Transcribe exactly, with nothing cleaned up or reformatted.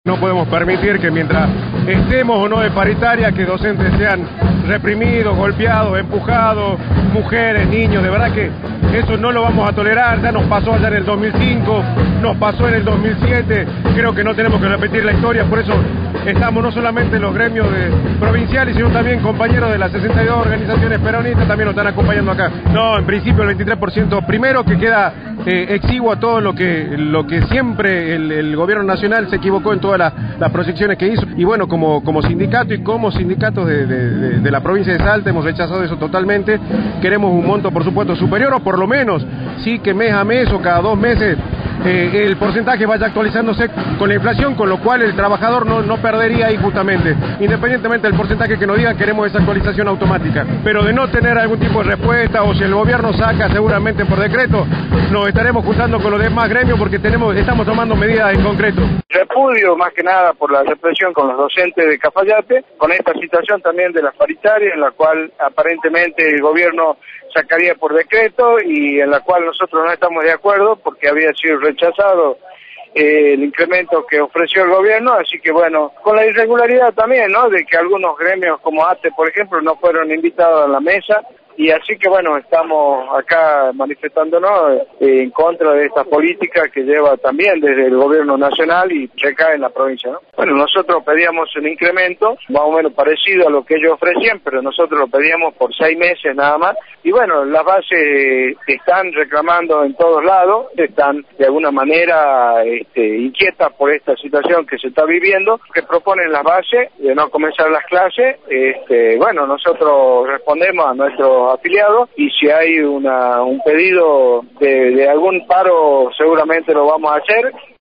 No podemos permitir que mientras estemos o no de paritaria, que docentes sean reprimidos, golpeados, empujados, mujeres, niños, de verdad que eso no lo vamos a tolerar. Ya nos pasó allá en el dos mil cinco, nos pasó en el dos mil siete, creo que no tenemos que repetir la historia, por eso estamos no solamente los gremios de provinciales, sino también compañeros de las sesenta y dos organizaciones peronistas, también nos están acompañando acá. No, en principio el veintitrés por ciento, primero que queda eh, exiguo a todo lo que, lo que siempre el, el gobierno nacional se equivocó en todas las, las proyecciones que hizo, y bueno, como, como sindicato y como sindicatos de, de, de, de la provincia de Salta hemos rechazado eso totalmente. Queremos un monto por supuesto superior, o por lo menos sí que mes a mes o cada dos meses Eh, el porcentaje vaya actualizándose con la inflación, con lo cual el trabajador no, no perdería ahí justamente. Independientemente del porcentaje que nos digan, queremos esa actualización automática. Pero de no tener algún tipo de respuesta, o si el gobierno saca seguramente por decreto, nos estaremos juntando con los demás gremios porque tenemos, estamos tomando medidas en concreto. Repudio más que nada por la represión con los docentes de Cafayate, con esta situación también de las paritarias, en la cual aparentemente el gobierno sacaría por decreto y en la cual nosotros no estamos de acuerdo porque había sido rechazado eh, el incremento que ofreció el gobierno, así que bueno, con la irregularidad también, ¿no?, de que algunos gremios como A T E, por ejemplo, no fueron invitados a la mesa. Y así que bueno, estamos acá manifestándonos eh, en contra de esta política que lleva también desde el gobierno nacional y recae en la provincia, ¿no? Bueno, nosotros pedíamos un incremento más o menos parecido a lo que ellos ofrecían, pero nosotros lo pedíamos por seis meses nada más. Y bueno, las bases están reclamando en todos lados, están de alguna manera este, inquietas por esta situación que se está viviendo, que proponen las bases de no comenzar las clases. Este, bueno, nosotros respondemos a nuestros afiliados y si hay una, un pedido de, de algún paro seguramente lo vamos a hacer.